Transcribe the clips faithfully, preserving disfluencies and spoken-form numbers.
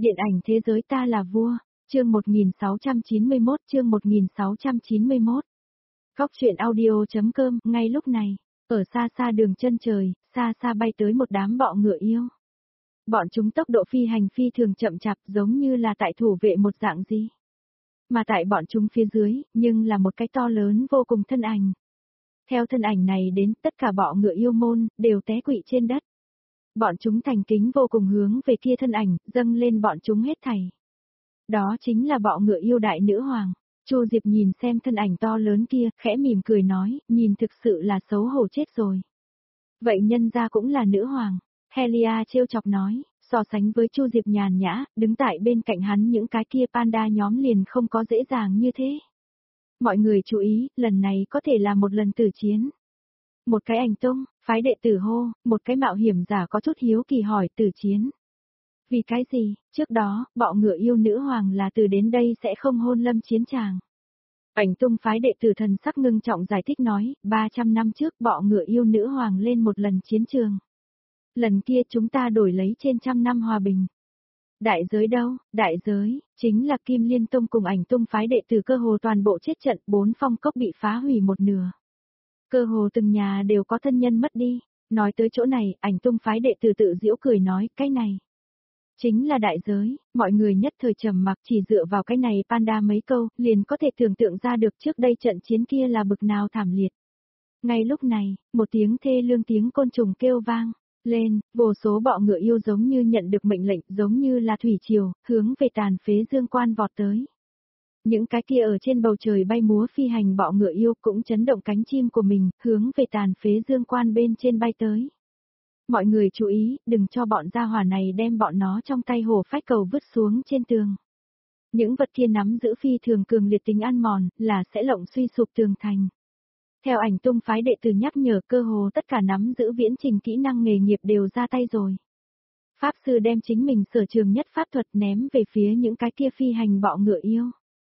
Điện ảnh thế giới ta là vua, chương một nghìn sáu trăm chín mươi mốt chương một nghìn sáu trăm chín mươi mốt. Góc truyện audio.com, ngay lúc này, ở xa xa đường chân trời, xa xa bay tới một đám bọ ngựa yêu. Bọn chúng tốc độ phi hành phi thường chậm chạp giống như là tại thủ vệ một dạng gì. Mà tại bọn chúng phía dưới, nhưng là một cái to lớn vô cùng thân ảnh. Theo thân ảnh này đến tất cả bọ ngựa yêu môn, đều té quỵ trên đất. Bọn chúng thành kính vô cùng hướng về kia thân ảnh, dâng lên bọn chúng hết thảy. Đó chính là bọ ngựa yêu đại nữ hoàng. Chu Diệp nhìn xem thân ảnh to lớn kia, khẽ mỉm cười nói, nhìn thực sự là xấu hổ chết rồi. Vậy nhân gia cũng là nữ hoàng. Helia trêu chọc nói, so sánh với Chu Diệp nhàn nhã, đứng tại bên cạnh hắn những cái kia panda nhóm liền không có dễ dàng như thế. Mọi người chú ý, lần này có thể là một lần tử chiến. Một cái ảnh tung, phái đệ tử hô, một cái mạo hiểm giả có chút hiếu kỳ hỏi tử chiến. Vì cái gì, trước đó, bọ ngựa yêu nữ hoàng là từ đến đây sẽ không hôn lâm chiến tràng. Ảnh tung phái đệ tử thần sắc ngưng trọng giải thích nói, ba trăm năm trước bọ ngựa yêu nữ hoàng lên một lần chiến trường. Lần kia chúng ta đổi lấy trên trăm năm hòa bình. Đại giới đâu, đại giới, chính là Kim Liên Tông cùng ảnh tung phái đệ tử cơ hồ toàn bộ chết trận, bốn phong cốc bị phá hủy một nửa. Cơ hồ từng nhà đều có thân nhân mất đi. Nói tới chỗ này, ảnh tung phái đệ tử tự giễu cười nói, cái này chính là đại giới. Mọi người nhất thời trầm mặc, chỉ dựa vào cái này panda mấy câu, liền có thể tưởng tượng ra được trước đây trận chiến kia là bực nào thảm liệt. Ngay lúc này, một tiếng thê lương tiếng côn trùng kêu vang lên, vô số bọ ngựa yêu giống như nhận được mệnh lệnh, giống như là thủy triều, hướng về tàn phế dương quan vọt tới. Những cái kia ở trên bầu trời bay múa phi hành bọ ngựa yêu cũng chấn động cánh chim của mình, hướng về tàn phế dương quan bên trên bay tới. Mọi người chú ý, đừng cho bọn gia hỏa này đem bọn nó trong tay hổ phách cầu vứt xuống trên tường. Những vật kia nắm giữ phi thường cường liệt tính ăn mòn, là sẽ lộng suy sụp tường thành. Theo ảnh tung phái đệ tử nhắc nhở, cơ hồ tất cả nắm giữ viễn trình kỹ năng nghề nghiệp đều ra tay rồi. Pháp sư đem chính mình sở trường nhất pháp thuật ném về phía những cái kia phi hành bọ ngựa yêu.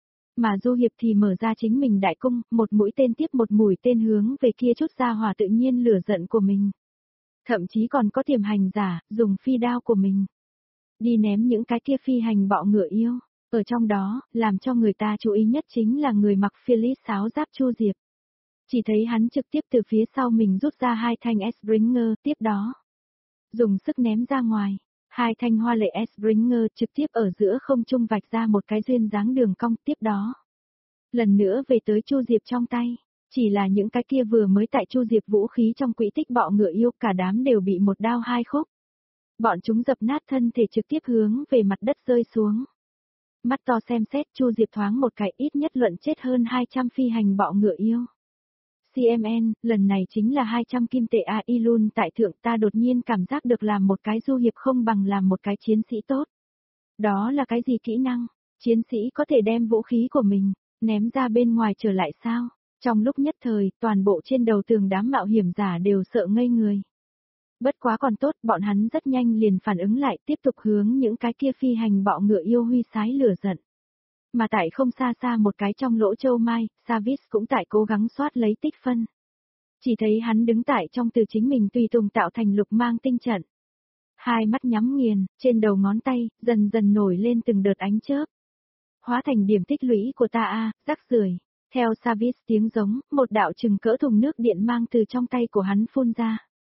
Mà Du Hiệp thì mở ra chính mình đại cung, một mũi tên tiếp một mũi tên hướng về kia chút ra hỏa tự nhiên lửa giận của mình. Thậm chí còn có tiềm hành giả, dùng phi đao của mình. Đi ném những cái kia phi hành bọ ngựa yêu. Ở trong đó, làm cho người ta chú ý nhất chính là người mặc Phyllis sáo giáp Chu Diệp. Chỉ thấy hắn trực tiếp từ phía sau mình rút ra hai thanh Springer, tiếp đó dùng sức ném ra ngoài. Hai thanh hoa lệ Springer trực tiếp ở giữa không trung vạch ra một cái duyên dáng đường cong, tiếp đó lần nữa về tới Chu Diệp trong tay. Chỉ là những cái kia vừa mới tại Chu Diệp vũ khí trong quỹ tích bọ ngựa yêu, cả đám đều bị một đao hai khúc. Bọn chúng dập nát thân thể trực tiếp hướng về mặt đất rơi xuống. Mắt to xem xét, Chu Diệp thoáng một cái, ít nhất luận chết hơn hai trăm phi hành bọ ngựa yêu. xê em en, lần này chính là hai trăm kim tệ a i luôn tại thượng, ta đột nhiên cảm giác được làm một cái Du Hiệp không bằng làm một cái chiến sĩ tốt. Đó là cái gì kỹ năng? Chiến sĩ có thể đem vũ khí của mình ném ra bên ngoài trở lại sao? Trong lúc nhất thời, toàn bộ trên đầu tường đám mạo hiểm giả đều sợ ngây người. Bất quá còn tốt, bọn hắn rất nhanh liền phản ứng lại, tiếp tục hướng những cái kia phi hành bọ ngựa yêu huy sái lửa giận. Mà tại không xa xa một cái trong lỗ châu mai, Savis cũng tại cố gắng soát lấy tích phân. Chỉ thấy hắn đứng tại trong từ chính mình tùy tùng tạo thành lục mang tinh trận. Hai mắt nhắm nghiền, trên đầu ngón tay, dần dần nổi lên từng đợt ánh chớp. Hóa thành điểm tích lũy của ta a, rắc rưởi. Theo Savis tiếng giống, một đạo chừng cỡ thùng nước điện mang từ trong tay của hắn phun ra.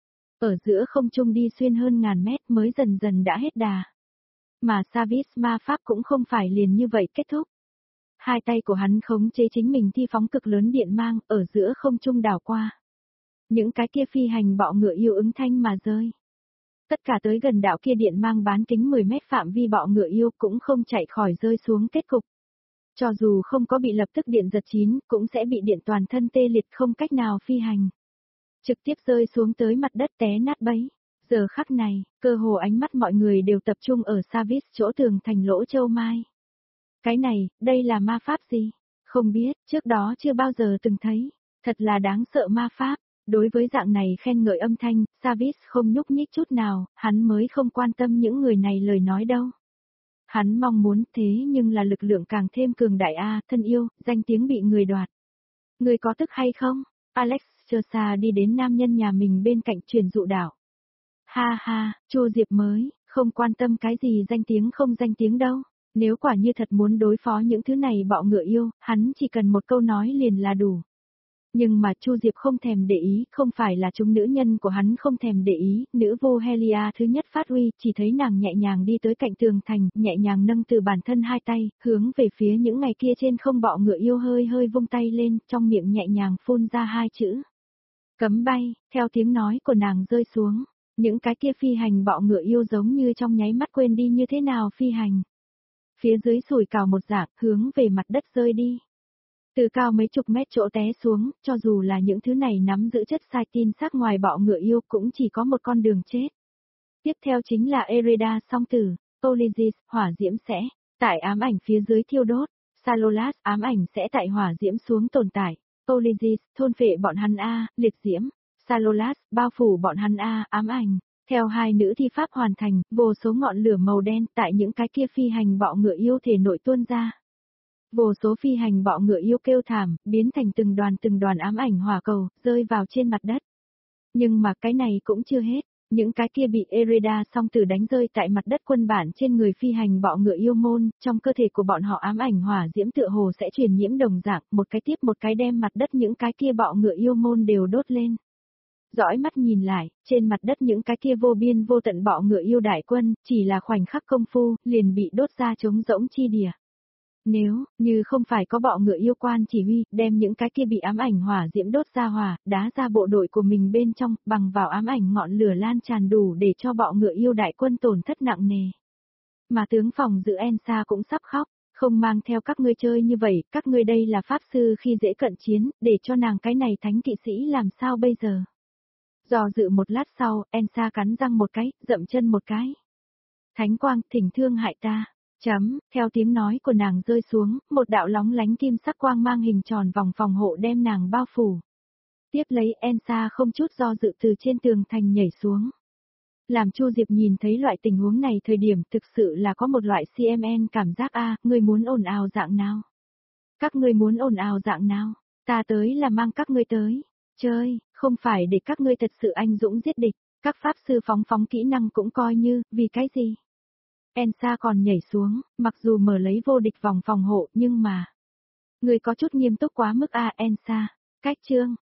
Ở giữa không trung đi xuyên hơn ngàn mét mới dần dần đã hết đà. Mà Savis ma pháp cũng không phải liền như vậy kết thúc. Hai tay của hắn khống chế chính mình thi phóng cực lớn điện mang, ở giữa không trung đảo qua. Những cái kia phi hành bọ ngựa yêu ứng thanh mà rơi. Tất cả tới gần đạo kia điện mang bán kính mười mét phạm vi bọ ngựa yêu cũng không chạy khỏi rơi xuống kết cục. Cho dù không có bị lập tức điện giật chín, cũng sẽ bị điện toàn thân tê liệt không cách nào phi hành. Trực tiếp rơi xuống tới mặt đất té nát bấy. Giờ khắc này, cơ hồ ánh mắt mọi người đều tập trung ở Savis chỗ tường thành lỗ châu mai. Cái này, đây là ma pháp gì? Không biết, trước đó chưa bao giờ từng thấy. Thật là đáng sợ ma pháp. Đối với dạng này khen ngợi âm thanh, Savis không nhúc nhích chút nào, hắn mới không quan tâm những người này lời nói đâu. Hắn mong muốn thế nhưng là lực lượng càng thêm cường đại a, thân yêu, danh tiếng bị người đoạt. Người có tức hay không? Alex Chosa đi đến nam nhân nhà mình bên cạnh truyền dụ đạo. Ha ha, Chu Diệp mới, Không quan tâm cái gì danh tiếng không danh tiếng đâu. Nếu quả như thật muốn đối phó những thứ này bọ ngựa yêu, hắn chỉ cần một câu nói liền là đủ. Nhưng mà Chu Diệp không thèm để ý, không phải là chúng nữ nhân của hắn không thèm để ý, nữ vô Helia thứ nhất phát uy, chỉ thấy nàng nhẹ nhàng đi tới cạnh tường thành, nhẹ nhàng nâng từ bản thân hai tay, hướng về phía những ngày kia trên không bọ ngựa yêu hơi hơi vung tay lên, trong miệng nhẹ nhàng phun ra hai chữ. Cấm bay, theo tiếng nói của nàng rơi xuống, những cái kia phi hành bọ ngựa yêu giống như trong nháy mắt quên đi như thế nào phi hành. Phía dưới sủi cào một dạng, hướng về mặt đất rơi đi. Từ cao mấy chục mét chỗ té xuống, cho dù là những thứ này nắm giữ chất sai tin xác ngoài bọ ngựa yêu cũng chỉ có một con đường chết. Tiếp theo chính là Ereda song tử, Polysis, hỏa diễm sẽ, tại ám ảnh phía dưới thiêu đốt, Salolas, ám ảnh sẽ tại hỏa diễm xuống tồn tại, Polysis, thôn phệ bọn hắn A, liệt diễm, Salolas, bao phủ bọn hắn A, ám ảnh. Theo hai nữ thi pháp hoàn thành, vô số ngọn lửa màu đen tại những cái kia phi hành bọ ngựa yêu thể nội tuôn ra. Vô số phi hành bọ ngựa yêu kêu thảm, biến thành từng đoàn từng đoàn ám ảnh hỏa cầu, rơi vào trên mặt đất. Nhưng mà cái này cũng chưa hết, những cái kia bị Ereda song tử đánh rơi tại mặt đất quân bản trên người phi hành bọ ngựa yêu môn, trong cơ thể của bọn họ ám ảnh hỏa diễm tựa hồ sẽ truyền nhiễm đồng dạng, một cái tiếp một cái đem mặt đất những cái kia bọ ngựa yêu môn đều đốt lên. Dõi mắt nhìn lại, trên mặt đất những cái kia vô biên vô tận bọ ngựa yêu đại quân, chỉ là khoảnh khắc công phu, liền bị đốt ra trống rỗng chi địa. Nếu, như không phải có bọ ngựa yêu quan chỉ huy, đem những cái kia bị ám ảnh hỏa diễm đốt ra hỏa, đá ra bộ đội của mình bên trong, bằng vào ám ảnh ngọn lửa lan tràn đủ để cho bọ ngựa yêu đại quân tổn thất nặng nề. Mà tướng phòng dự Ensa cũng sắp khóc, không mang theo các ngươi chơi như vậy, các ngươi đây là pháp sư khi dễ cận chiến, để cho nàng cái này thánh kỵ sĩ làm sao bây giờ. Dò dự một lát sau, Ensa cắn răng một cái, dậm chân một cái. Thánh quang, thỉnh thương hại ta. Chấm, theo tiếng nói của nàng rơi xuống, một đạo lóng lánh kim sắc quang mang hình tròn vòng phòng hộ đem nàng bao phủ. Tiếp lấy Ensa không chút do dự từ trên tường thành nhảy xuống. Làm Chu Diệp nhìn thấy loại tình huống này thời điểm thực sự là có một loại xê em en cảm giác a, người muốn ồn ào dạng nào? Các ngươi muốn ồn ào dạng nào? Ta tới là mang các ngươi tới. Chơi, không phải để các ngươi thật sự anh dũng giết địch, các pháp sư phóng phóng kỹ năng cũng coi như, vì cái gì? Ensa còn nhảy xuống, mặc dù mở lấy vô địch vòng phòng hộ nhưng mà... Người có chút nghiêm túc quá mức a Ensa, cách chương,